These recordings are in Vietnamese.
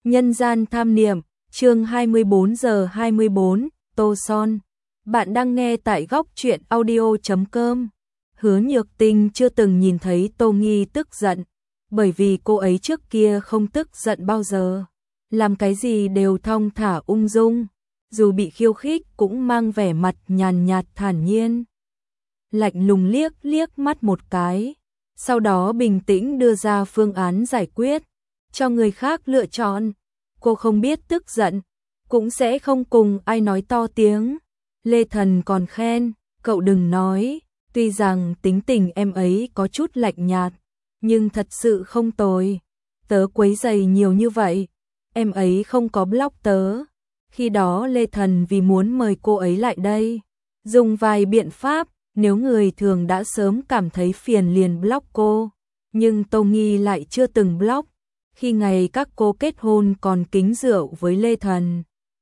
Nhân gian tham niệm, chương 24 giờ 24, Tô Son. Bạn đang nghe tại góc truyện audio.com. Hứa Nhược Tinh chưa từng nhìn thấy Tô Nghi tức giận, bởi vì cô ấy trước kia không tức giận bao giờ. Làm cái gì đều thong thả ung dung, dù bị khiêu khích cũng mang vẻ mặt nhàn nhạt thản nhiên. Lạnh lùng liếc liếc mắt một cái, sau đó bình tĩnh đưa ra phương án giải quyết, cho người khác lựa chọn. Cô không biết tức giận, cũng sẽ không cùng ai nói to tiếng. Lê Thần còn khen, cậu đừng nói, tuy rằng tính tình em ấy có chút lạnh nhạt, nhưng thật sự không tồi. Tớ quấy rầy nhiều như vậy, em ấy không có block tớ. Khi đó Lê Thần vì muốn mời cô ấy lại đây, dùng vài biện pháp, nếu người thường đã sớm cảm thấy phiền liền block cô, nhưng Tô Nghi lại chưa từng block. Khi ngày các cô kết hôn còn kính rượu với Lê Thần.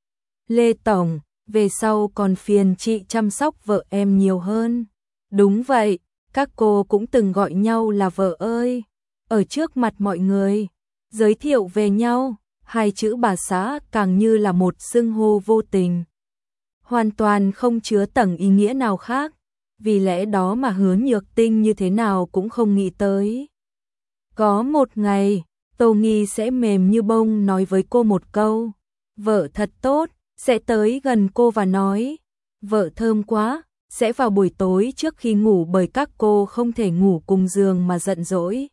Lê Tổng, về sau còn phiền chị chăm sóc vợ em nhiều hơn. Đúng vậy, các cô cũng từng gọi nhau là vợ ơi. Ở trước mặt mọi người, giới thiệu về nhau, hai chữ bà xã càng như là một xưng hô vô tình. Hoàn toàn không chứa tầng ý nghĩa nào khác, vì lẽ đó mà Hứa Nhược Tinh như thế nào cũng không nghĩ tới. Có một ngày, Tô Nghi sẽ mềm như bông nói với cô một câu, vợ thật tốt, sẽ tới gần cô và nói, vợ thơm quá, sẽ vào buổi tối trước khi ngủ bởi các cô không thể ngủ cùng giường mà giận dỗi.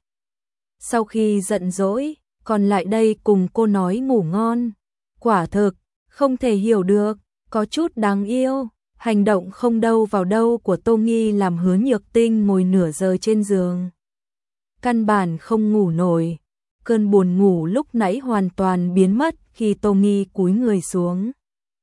Sau khi giận dỗi, còn lại đây cùng cô nói ngủ ngon. Quả thực, không thể hiểu được, có chút đáng yêu. Hành động không đâu vào đâu của Tô Nghi làm Hứa Nhược Tinh ngồi nửa giờ trên giường. Căn bản không ngủ nổi. Cơn buồn ngủ lúc nãy hoàn toàn biến mất khi Tô Nghi cúi người xuống.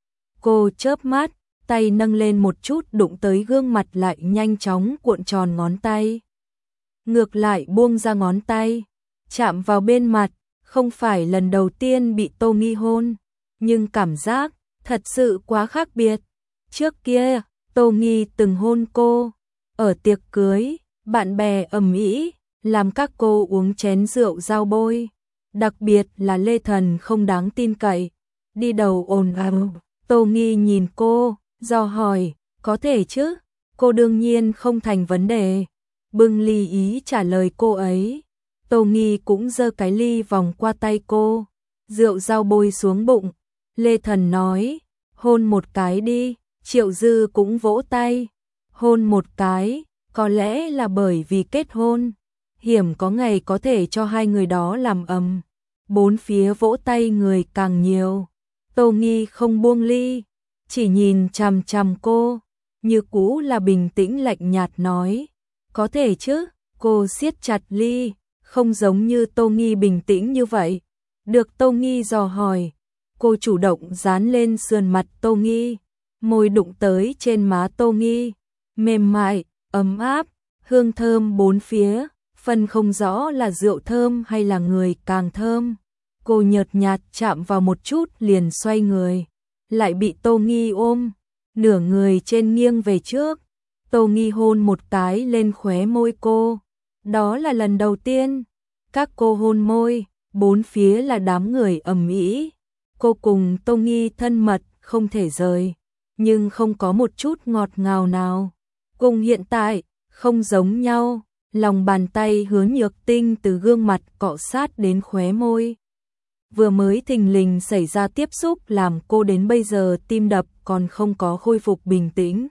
Cô chớp mắt, tay nâng lên một chút đụng tới gương mặt lại nhanh chóng cuộn tròn ngón tay. Ngược lại buông ra ngón tay, chạm vào bên mặt, không phải lần đầu tiên bị Tô Nghi hôn, nhưng cảm giác thật sự quá khác biệt. Trước kia, Tô Nghi từng hôn cô, ở tiệc cưới, bạn bè ầm ĩ, làm các cô uống chén rượu giao bôi, đặc biệt là Lê Thần không đáng tin cậy, đi đầu ồn ào. Tô Nghi nhìn cô, dò hỏi, có thể chứ? Cô đương nhiên không thành vấn đề, bưng ly ý trả lời cô ấy. Tô Nghi cũng giơ cái ly vòng qua tay cô, rượu giao bôi xuống bụng. Lê Thần nói, hôn một cái đi. Triệu Dư cũng vỗ tay, hôn một cái, có lẽ là bởi vì kết hôn, hiểm có ngày có thể cho hai người đó làm ầm. Bốn phía vỗ tay người càng nhiều. Tô Nghi không buông ly, chỉ nhìn chằm chằm cô, như cũ là bình tĩnh lạnh nhạt nói, có thể chứ? Cô siết chặt ly, không giống như Tô Nghi bình tĩnh như vậy. Được Tô Nghi dò hỏi, cô chủ động dán lên sườn mặt Tô Nghi. Môi đụng tới trên má Tô Nghi, mềm mại, ấm áp, hương thơm bốn phía, phân không rõ là rượu thơm hay là người càng thơm. Cô nhợt nhạt chạm vào một chút liền xoay người, lại bị Tô Nghi ôm, nửa người trên nghiêng về trước. Tô Nghi hôn một cái lên khóe môi cô, đó là lần đầu tiên. Các cô hôn môi, bốn phía là đám người ầm ĩ. Cô cùng Tô Nghi thân mật, không thể rời. Nhưng không có một chút ngọt ngào nào. Cùng hiện tại, không giống nhau, lòng bàn tay Hứa Nhược Tinh từ gương mặt cọ sát đến khóe môi. Vừa mới thình lình xảy ra tiếp xúc làm cô đến bây giờ tim đập còn không có khôi phục bình tĩnh.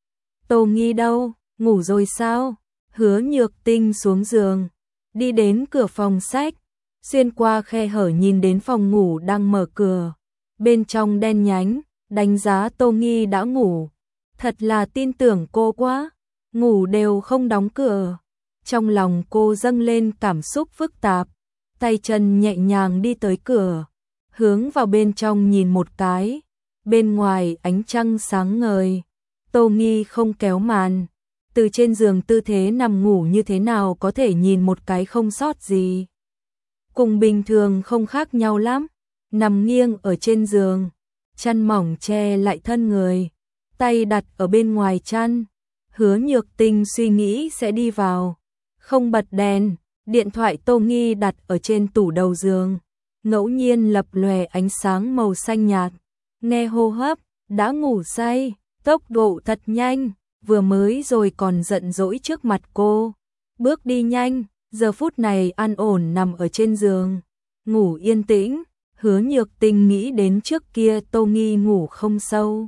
Tô Nghi đâu, ngủ rồi sao? Hứa Nhược Tinh xuống giường, đi đến cửa phòng sách, xuyên qua khe hở nhìn đến phòng ngủ đang mở cửa. Bên trong đen nhánh, đánh giá Tô Nghi đã ngủ, thật là tin tưởng cô quá, ngủ đều không đóng cửa. Trong lòng cô dâng lên cảm xúc phức tạp, tay chân nhẹ nhàng đi tới cửa, hướng vào bên trong nhìn một cái, bên ngoài ánh trăng sáng ngời. Tô Nghi không kéo màn, từ trên giường tư thế nằm ngủ như thế nào có thể nhìn một cái không sót gì. Cùng bình thường không khác nhau lắm, nằm nghiêng ở trên giường. Chăn mỏng che lại thân người, tay đặt ở bên ngoài chăn. Hứa Nhược Tinh suy nghĩ sẽ đi vào, không bật đèn, điện thoại Tô Nghi đặt ở trên tủ đầu giường, ngẫu nhiên lập lòe ánh sáng màu xanh nhạt. Nghe hô hấp, đã ngủ say, tốc độ thật nhanh, vừa mới rồi còn giận dỗi trước mặt cô. Bước đi nhanh, giờ phút này an ổn nằm ở trên giường, ngủ yên tĩnh. Hứa Nhược Tinh nghĩ đến trước kia Tô Nghi ngủ không sâu.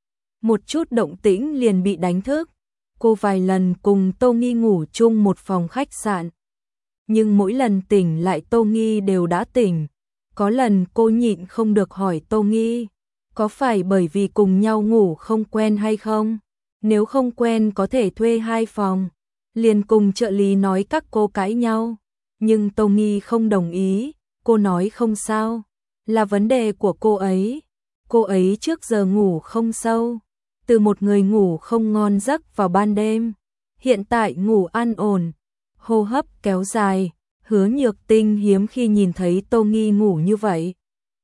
Một chút động tĩnh liền bị đánh thức. Cô vài lần cùng Tô Nghi ngủ chung một phòng khách sạn. Nhưng mỗi lần tỉnh lại Tô Nghi đều đã tỉnh. Có lần cô nhịn không được hỏi Tô Nghi, có phải bởi vì cùng nhau ngủ không quen hay không? Nếu không quen có thể thuê 2 phòng. Liền cùng trợ lý nói các cô cãi nhau. Nhưng Tô Nghi không đồng ý, cô nói không sao. Là vấn đề của cô ấy. Cô ấy trước giờ ngủ không sâu. Từ một người ngủ không ngon giấc vào ban đêm, hiện tại ngủ an ổn, hô hấp kéo dài. Hứa Nhược Tinh hiếm khi nhìn thấy Tô Nghi ngủ như vậy.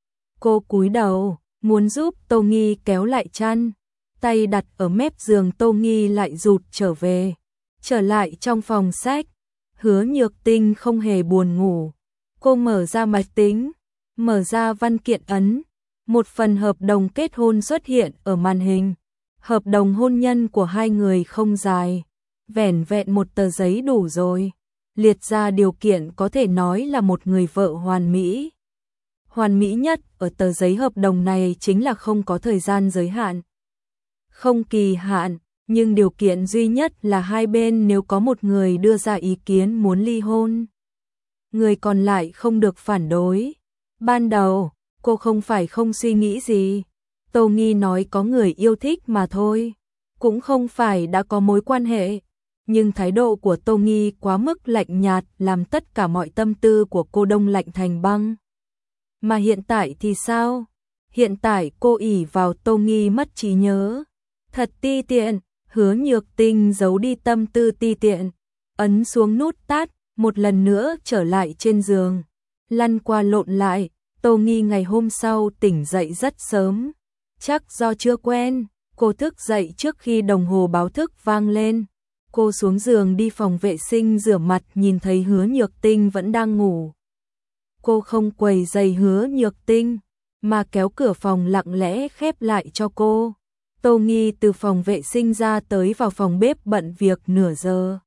Cô cúi đầu, muốn giúp Tô Nghi kéo lại chăn, tay đặt ở mép giường. Tô Nghi lại rụt trở về, trở lại trong phòng sách. Hứa Nhược Tinh không hề buồn ngủ. Cô mở ra máy tính, mở ra văn kiện ấn. Một phần hợp đồng kết hôn xuất hiện ở màn hình. Hợp đồng hôn nhân của hai người không dài, vẻn vẹn một tờ giấy đủ rồi. Liệt ra điều kiện có thể nói là một người vợ hoàn mỹ. Hoàn mỹ nhất ở tờ giấy hợp đồng này chính là không có thời gian giới hạn, không kỳ hạn, nhưng điều kiện duy nhất là hai bên nếu có một người đưa ra ý kiến muốn ly hôn, người còn lại không được phản đối. Ban đầu, cô không phải không suy nghĩ gì. Tô Nghi nói có người yêu thích mà thôi, cũng không phải đã có mối quan hệ. Nhưng thái độ của Tô Nghi quá mức lạnh nhạt làm tất cả mọi tâm tư của cô đông lạnh thành băng. Mà hiện tại thì sao? Hiện tại cô ỷ vào Tô Nghi mất trí nhớ. Thật ti tiện. Hứa Nhược Tinh giấu đi tâm tư ti tiện, ấn xuống nút tắt, một lần nữa trở lại trên giường, lăn qua lộn lại. Tô Nghi ngày hôm sau tỉnh dậy rất sớm. Chắc do chưa quen, cô thức dậy trước khi đồng hồ báo thức vang lên. Cô xuống giường đi phòng vệ sinh rửa mặt, nhìn thấy Hứa Nhược Tinh vẫn đang ngủ. Cô không quấy rầy Hứa Nhược Tinh, mà kéo cửa phòng lặng lẽ khép lại cho cô. Tô Nghi từ phòng vệ sinh ra tới vào phòng bếp bận việc nửa giờ.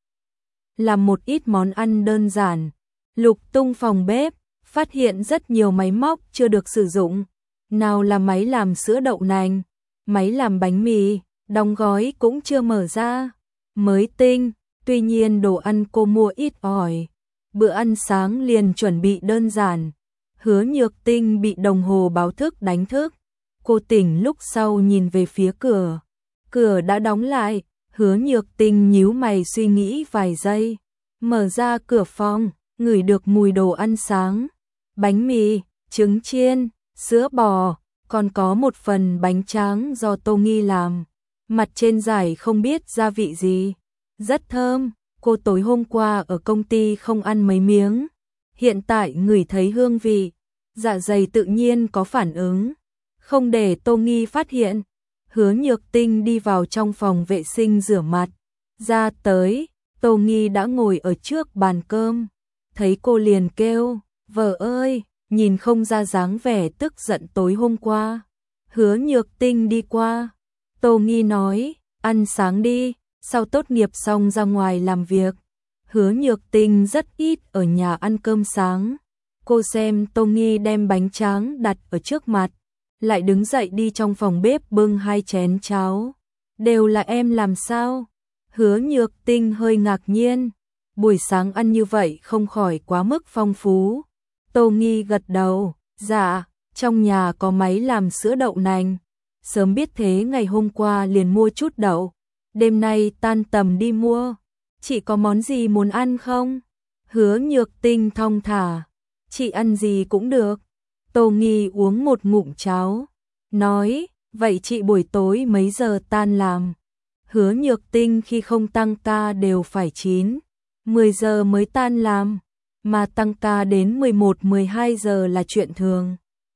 Làm một ít món ăn đơn giản, lục tung phòng bếp, phát hiện rất nhiều máy móc chưa được sử dụng. Nào là máy làm sữa đậu nành, máy làm bánh mì, đóng gói cũng chưa mở ra, mới tinh. Tuy nhiên đồ ăn cô mua ít ỏi, bữa ăn sáng liền chuẩn bị đơn giản. Hứa Nhược Tinh bị đồng hồ báo thức đánh thức. Cô tỉnh lúc sau nhìn về phía cửa, cửa đã đóng lại. Hứa Nhược Tinh nhíu mày suy nghĩ vài giây, mở ra cửa phòng, ngửi được mùi đồ ăn sáng, bánh mì, trứng chiên, sữa bò, còn có một phần bánh tráng do Tô Nghi làm, mặt trên dải không biết gia vị gì, rất thơm. Cô tối hôm qua ở công ty không ăn mấy miếng, hiện tại ngửi thấy hương vị, dạ dày tự nhiên có phản ứng. Không để Tô Nghi phát hiện, Hứa Nhược Tinh đi vào trong phòng vệ sinh rửa mặt, ra tới, Tô Nghi đã ngồi ở trước bàn cơm, thấy cô liền kêu, vợ ơi, nhìn không ra dáng vẻ tức giận tối hôm qua. Hứa Nhược Tinh đi qua, Tô Nghi nói, ăn sáng đi, sau tốt nghiệp xong ra ngoài làm việc. Hứa Nhược Tinh rất ít ở nhà ăn cơm sáng. Cô xem Tô Nghi đem bánh tráng đặt ở trước mặt, lại đứng dậy đi trong phòng bếp bưng 2 chén cháo. Đều là em làm sao? Hứa Nhược Tinh hơi ngạc nhiên. Buổi sáng ăn như vậy không khỏi quá mức phong phú. Tô Nghi gật đầu, dạ, trong nhà có máy làm sữa đậu nành. Sớm biết thế ngày hôm qua liền mua chút đậu. Đêm nay tan tầm đi mua. Chị có món gì muốn ăn không? Hứa Nhược Tinh thong thả, chị ăn gì cũng được. Tô Nghi uống một ngụm cháo, nói, vậy chị buổi tối mấy giờ tan làm? Hứa Nhược Tinh khi không tăng ca đều phải 9, 10 giờ mới tan làm, mà tăng ca đến 11, 12 giờ là chuyện thường.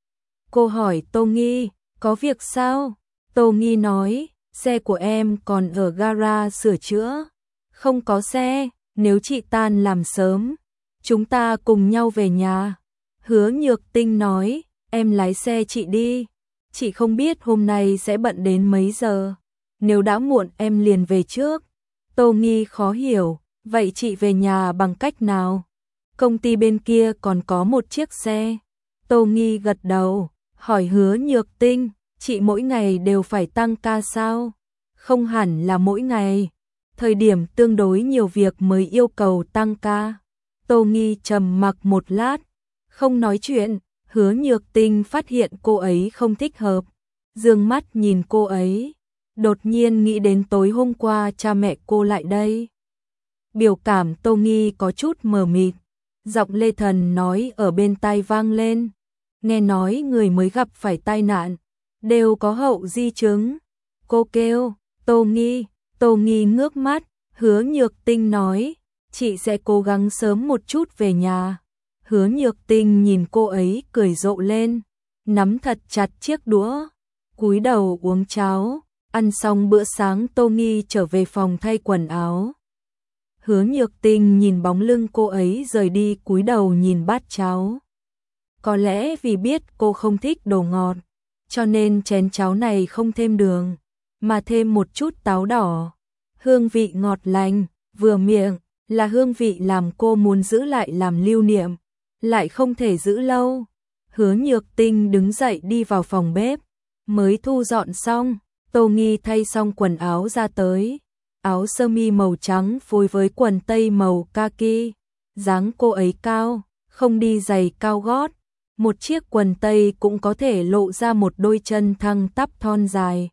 Cô hỏi Tô Nghi, có việc sao? Tô Nghi nói, xe của em còn ở gara sửa chữa. Không có xe, nếu chị tan làm sớm, chúng ta cùng nhau về nhà. Hứa Nhược Tinh nói, em lái xe chị đi. Chị không biết hôm nay sẽ bận đến mấy giờ. Nếu đã muộn em liền về trước. Tô Nghi khó hiểu, vậy chị về nhà bằng cách nào? Công ty bên kia còn có một chiếc xe. Tô Nghi gật đầu, hỏi Hứa Nhược Tinh, chị mỗi ngày đều phải tăng ca sao? Không hẳn là mỗi ngày. Thời điểm tương đối nhiều việc mới yêu cầu tăng ca. Tô Nghi trầm mặc một lát, không nói chuyện. Hứa Nhược Tinh phát hiện cô ấy không thích hợp, dương mắt nhìn cô ấy, đột nhiên nghĩ đến tối hôm qua cha mẹ cô lại đây. Biểu cảm Tô Nghi có chút mờ mịt, giọng Lê Thần nói ở bên tai vang lên, nghe nói người mới gặp phải tai nạn, đều có hậu di chứng. Cô kêu, Tô Nghi ngước mắt, Hứa Nhược Tinh nói, chị sẽ cố gắng sớm một chút về nhà. Hứa Nhược Tinh nhìn cô ấy cười rộ lên, nắm thật chặt chiếc đũa, cúi đầu uống cháo. Ăn xong bữa sáng Tô Nghi trở về phòng thay quần áo. Hứa Nhược Tinh nhìn bóng lưng cô ấy rời đi, cúi đầu nhìn bát cháo. Có lẽ vì biết cô không thích đồ ngọt, cho nên chén cháo này không thêm đường, mà thêm một chút táo đỏ. Hương vị ngọt lành, vừa miệng, là hương vị làm cô muốn giữ lại làm lưu niệm, lại không thể giữ lâu. Hứa Nhược Tinh đứng dậy đi vào phòng bếp, mới thu dọn xong, Tô Nghi thay xong quần áo ra tới, áo sơ mi màu trắng phối với quần tây màu kaki, dáng cô ấy cao, không đi giày cao gót, một chiếc quần tây cũng có thể lộ ra một đôi chân thăng tắp thon dài.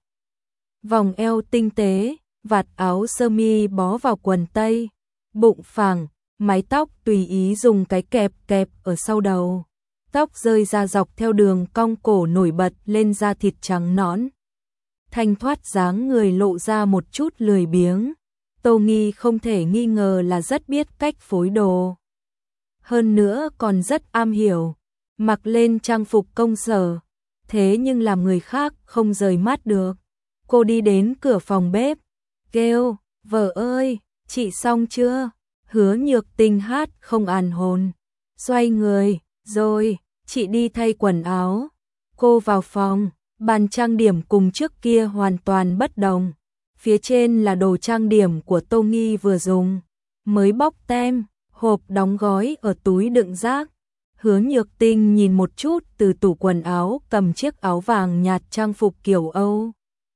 Vòng eo tinh tế, vạt áo sơ mi bó vào quần tây, bụng phẳng, mái tóc tùy ý dùng cái kẹp kẹp ở sau đầu. Tóc rơi ra dọc theo đường cong cổ nổi bật lên da thịt trắng nõn. Thanh thoát dáng người lộ ra một chút lười biếng. Tô Nghi không thể nghi ngờ là rất biết cách phối đồ. Hơn nữa còn rất am hiểu, mặc lên trang phục công sở, thế nhưng làm người khác không rời mắt được. Cô đi đến cửa phòng bếp, kêu, vợ ơi, chị xong chưa? Hứa Nhược Tinh hát không an hồn, xoay người, rồi, chị đi thay quần áo. Cô vào phòng, bàn trang điểm cùng trước kia hoàn toàn bất đồng. Phía trên là đồ trang điểm của Tô Nghi vừa dùng, mới bóc tem, hộp đóng gói ở túi đựng rác. Hứa Nhược Tinh nhìn một chút từ tủ quần áo, cầm chiếc áo vàng nhạt trang phục kiểu Âu.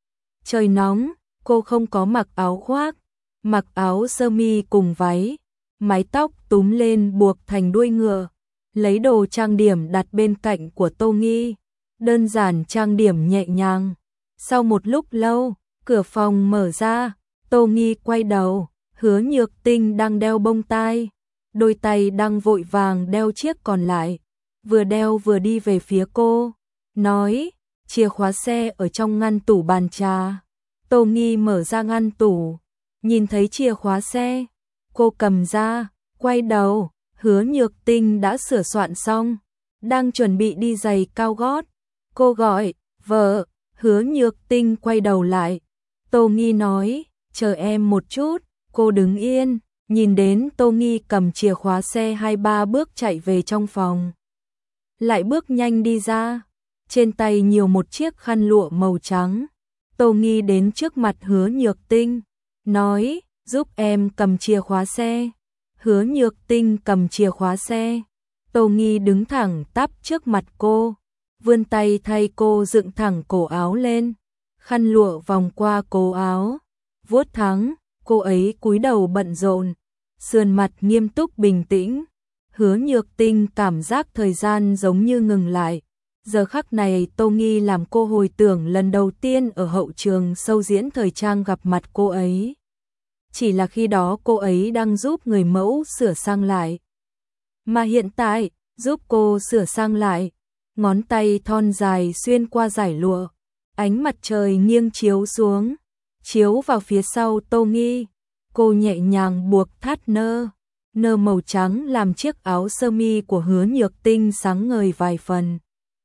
Trời nóng, cô không có mặc áo khoác, mặc áo sơ mi cùng váy, mái tóc túm lên buộc thành đuôi ngựa, lấy đồ trang điểm đặt bên cạnh của Tô Nghi, đơn giản trang điểm nhẹ nhàng. Sau một lúc lâu, cửa phòng mở ra, Tô Nghi quay đầu, Hứa Nhược Tinh đang đeo bông tai, đôi tay đang vội vàng đeo chiếc còn lại, vừa đeo vừa đi về phía cô, nói, chìa khóa xe ở trong ngăn tủ bàn trà. Tô Nghi mở ra ngăn tủ, nhìn thấy chìa khóa xe, cô cầm ra, quay đầu, Hứa Nhược Tinh đã sửa soạn xong, đang chuẩn bị đi giày cao gót. Cô gọi, vợ. Hứa Nhược Tinh quay đầu lại, Tô Nghi nói, chờ em một chút. Cô đứng yên, nhìn đến Tô Nghi cầm chìa khóa xe 2-3 bước chạy về trong phòng, lại bước nhanh đi ra, trên tay nhiều một chiếc khăn lụa màu trắng. Tô Nghi đến trước mặt Hứa Nhược Tinh, nói, giúp em cầm chìa khóa xe. Hứa Nhược Tinh cầm chìa khóa xe, Tô Nghi đứng thẳng tắp trước mặt cô, vươn tay thay cô dựng thẳng cổ áo lên, khăn lụa vòng qua cổ áo, vuốt thắng, cô ấy cúi đầu bận rộn, sườn mặt nghiêm túc bình tĩnh. Hứa Nhược Tinh cảm giác thời gian giống như ngừng lại. Giờ khắc này Tô Nghi làm cô hồi tưởng lần đầu tiên ở hậu trường show diễn thời trang gặp mặt cô ấy. Chỉ là khi đó cô ấy đang giúp người mẫu sửa sang lại. Mà hiện tại, giúp cô sửa sang lại, ngón tay thon dài xuyên qua dải lụa, ánh mặt trời nghiêng chiếu xuống, chiếu vào phía sau Tô Nghi. Cô nhẹ nhàng buộc thắt nơ màu trắng làm chiếc áo sơ mi của Hứa Nhược Tinh sáng ngời vài phần.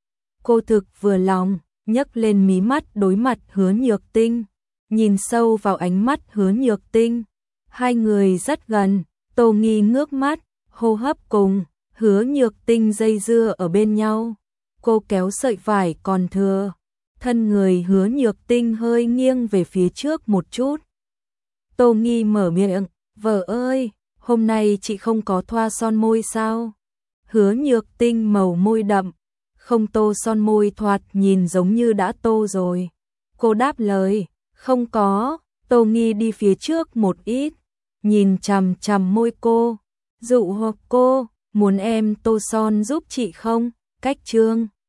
Cô thực vừa lòng, nhấc lên mí mắt đối mặt Hứa Nhược Tinh, nhìn sâu vào ánh mắt Hứa Nhược Tinh. Hai người rất gần, Tô Nghi ngước mắt, hô hấp cùng, Hứa Nhược Tinh dây dưa ở bên nhau. Cô kéo sợi vải còn thừa. Thân người Hứa Nhược Tinh hơi nghiêng về phía trước một chút. Tô Nghi mở miệng, vợ ơi, hôm nay chị không có thoa son môi sao? Hứa Nhược Tinh màu môi đậm, không tô son môi thoạt nhìn giống như đã tô rồi. Cô đáp lời, không có. Tô Nghi đi phía trước một ít, nhìn chằm chằm môi cô, dụ hoặc cô, muốn em tô son giúp chị không? Cách trương